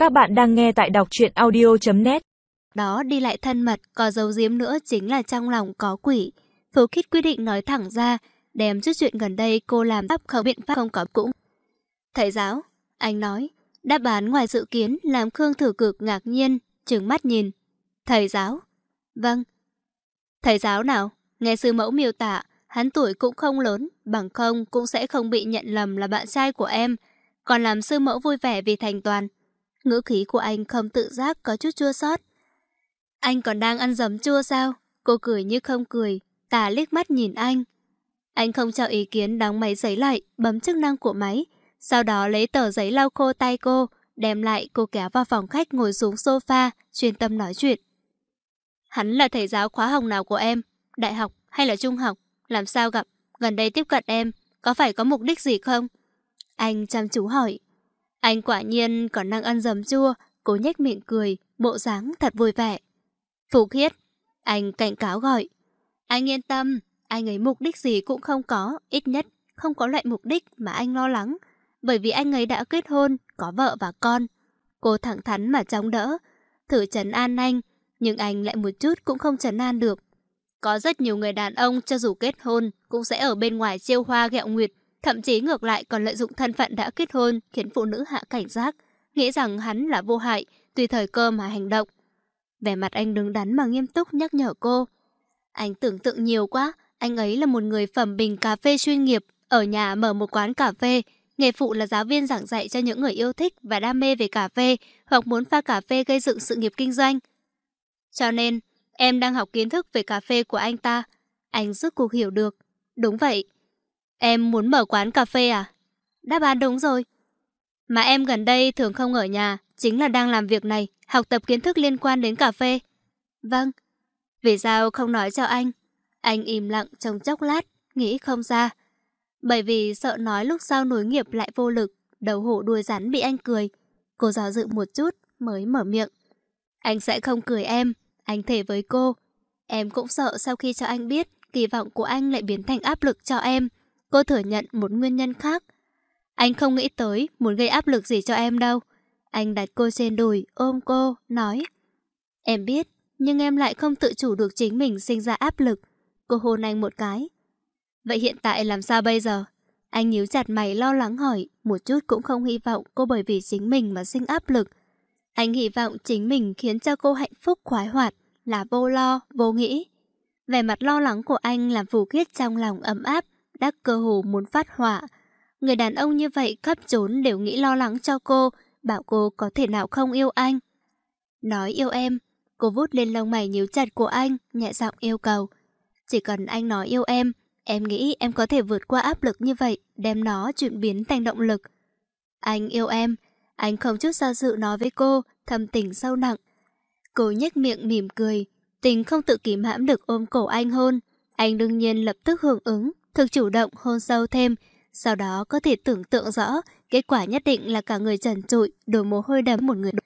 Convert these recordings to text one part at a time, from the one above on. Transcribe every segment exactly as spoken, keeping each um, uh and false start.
Các bạn đang nghe tại đọc truyện audio chấm net. Đó đi lại thân mật, có giấu giếm nữa chính là trong lòng có quỷ. Phú Khít quyết định nói thẳng ra, đem chút chuyện gần đây cô làm pháp không biện pháp không có cũng. Thầy giáo, anh nói, đáp án ngoài dự kiến làm Khương Thử Cực ngạc nhiên, trừng mắt nhìn. Thầy giáo? Vâng. Thầy giáo nào? Nghe sư mẫu miêu tả, hắn tuổi cũng không lớn, bằng không cũng sẽ không bị nhận lầm là bạn trai của em, còn làm sư mẫu vui vẻ vì thành toàn. Ngữ khí của anh không tự giác có chút chua xót. Anh còn đang ăn giấm chua sao? Cô cười như không cười, tà liếc mắt nhìn anh. Anh không cho ý kiến đóng máy giấy lại, bấm chức năng của máy. Sau đó lấy tờ giấy lau khô tay cô, đem lại cô kéo vào phòng khách ngồi xuống sofa, chuyên tâm nói chuyện. Hắn là thầy giáo khóa học nào của em? Đại học hay là trung học? Làm sao gặp? Gần đây tiếp cận em, có phải có mục đích gì không? Anh chăm chú hỏi. Anh quả nhiên còn đang ăn giấm chua, cố nhếch miệng cười, bộ dáng thật vui vẻ. Phú Khiết, anh cảnh cáo gọi. Anh yên tâm, anh ấy mục đích gì cũng không có, ít nhất không có loại mục đích mà anh lo lắng, bởi vì anh ấy đã kết hôn, có vợ và con. Cô thẳng thắn mà chống đỡ, thử trấn an anh, nhưng anh lại một chút cũng không trấn an được. Có rất nhiều người đàn ông cho dù kết hôn cũng sẽ ở bên ngoài trêu hoa ghẹo nguyệt, thậm chí ngược lại còn lợi dụng thân phận đã kết hôn khiến phụ nữ hạ cảnh giác, nghĩ rằng hắn là vô hại, tùy thời cơ mà hành động. Vẻ mặt anh đứng đắn mà nghiêm túc nhắc nhở cô. Anh tưởng tượng nhiều quá, anh ấy là một người phẩm bình cà phê chuyên nghiệp, ở nhà mở một quán cà phê, nghề phụ là giáo viên giảng dạy cho những người yêu thích và đam mê về cà phê hoặc muốn pha cà phê gây dựng sự nghiệp kinh doanh. Cho nên, em đang học kiến thức về cà phê của anh ta. Anh rốt cuộc hiểu được. Đúng vậy. Em muốn mở quán cà phê à? Đáp án đúng rồi. Mà em gần đây thường không ở nhà, chính là đang làm việc này, học tập kiến thức liên quan đến cà phê. Vâng. Vì sao không nói cho anh? Anh im lặng trong chốc lát, nghĩ không ra. Bởi vì sợ nói lúc sau nối nghiệp lại vô lực, đầu hổ đuôi rắn bị anh cười. Cô do dự một chút mới mở miệng. Anh sẽ không cười em, anh thề với cô. Em cũng sợ sau khi cho anh biết, kỳ vọng của anh lại biến thành áp lực cho em. Cô thừa nhận một nguyên nhân khác. Anh không nghĩ tới muốn gây áp lực gì cho em đâu. Anh đặt cô trên đùi, ôm cô, nói. Em biết, nhưng em lại không tự chủ được chính mình sinh ra áp lực. Cô hôn anh một cái. Vậy hiện tại làm sao bây giờ? Anh nhíu chặt mày lo lắng hỏi, một chút cũng không hy vọng cô bởi vì chính mình mà sinh áp lực. Anh hy vọng chính mình khiến cho cô hạnh phúc khoái hoạt, là vô lo, vô nghĩ. Vẻ mặt lo lắng của anh làm Phú Khiết trong lòng ấm áp, đắc cơ hồ muốn phát hỏa. Người đàn ông như vậy khắp trốn đều nghĩ lo lắng cho cô, bảo cô có thể nào không yêu anh. Nói yêu em, cô vút lên lông mày nhíu chặt của anh, nhẹ giọng yêu cầu. Chỉ cần anh nói yêu em, em nghĩ em có thể vượt qua áp lực như vậy, đem nó chuyển biến thành động lực. Anh yêu em, anh không chút do dự nói với cô, thầm tình sâu nặng. Cô nhếch miệng mỉm cười, tình không tự kìm hãm được ôm cổ anh hôn. Anh đương nhiên lập tức hưởng ứng, thực chủ động hôn sâu thêm. Sau đó có thể tưởng tượng rõ, kết quả nhất định là cả người trần trụi, đổ mồ hôi đẫm một người.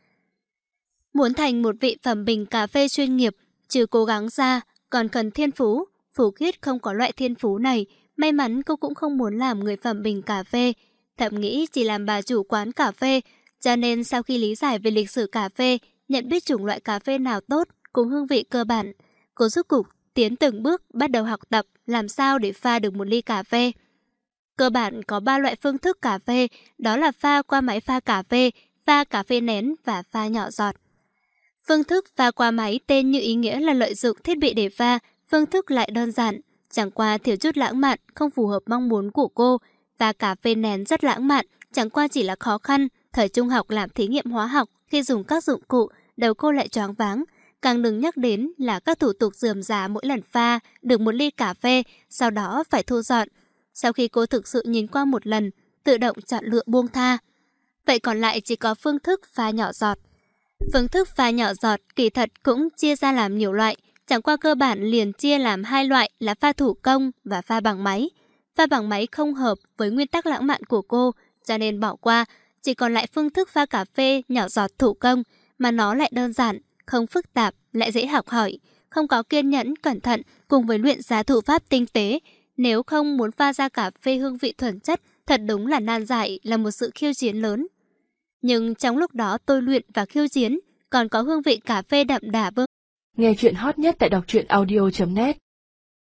Muốn thành một vị phẩm bình cà phê chuyên nghiệp, trừ cố gắng ra, còn cần thiên phú. Phú Khiết không có loại thiên phú này, may mắn cô cũng không muốn làm người phẩm bình cà phê. Thậm nghĩ chỉ làm bà chủ quán cà phê, cho nên sau khi lý giải về lịch sử cà phê, nhận biết chủng loại cà phê nào tốt cùng hương vị cơ bản, cô rút cục tiến từng bước bắt đầu học tập làm sao để pha được một ly cà phê. Cơ bản có ba loại phương thức cà phê, đó là pha qua máy pha cà phê, pha cà phê nén và pha nhỏ giọt. Phương thức pha qua máy tên như ý nghĩa là lợi dụng thiết bị để pha, phương thức lại đơn giản, chẳng qua thiếu chút lãng mạn, không phù hợp mong muốn của cô. Và cà phê nén rất lãng mạn, chẳng qua chỉ là khó khăn, thời trung học làm thí nghiệm hóa học khi dùng các dụng cụ, đầu cô lại choáng váng. Càng đừng nhắc đến là các thủ tục rườm rà mỗi lần pha được một ly cà phê, sau đó phải thu dọn. Sau khi cô thực sự nhìn qua một lần, tự động chọn lựa buông tha. Vậy còn lại chỉ có phương thức pha nhỏ giọt. Phương thức pha nhỏ giọt kỳ thật cũng chia ra làm nhiều loại, chẳng qua cơ bản liền chia làm hai loại là pha thủ công và pha bằng máy. Pha bằng máy không hợp với nguyên tắc lãng mạn của cô, cho nên bỏ qua, chỉ còn lại phương thức pha cà phê nhỏ giọt thủ công, mà nó lại đơn giản, không phức tạp, lại dễ học hỏi, không có kiên nhẫn, cẩn thận cùng với luyện giá thủ pháp tinh tế. Nếu không muốn pha ra cà phê hương vị thuần chất, thật đúng là nan giải, là một sự khiêu chiến lớn. Nhưng trong lúc đó tôi luyện và khiêu chiến, còn có hương vị cà phê đậm đà vương. Nghe chuyện hot nhất tại đọc truyện audio chấm net.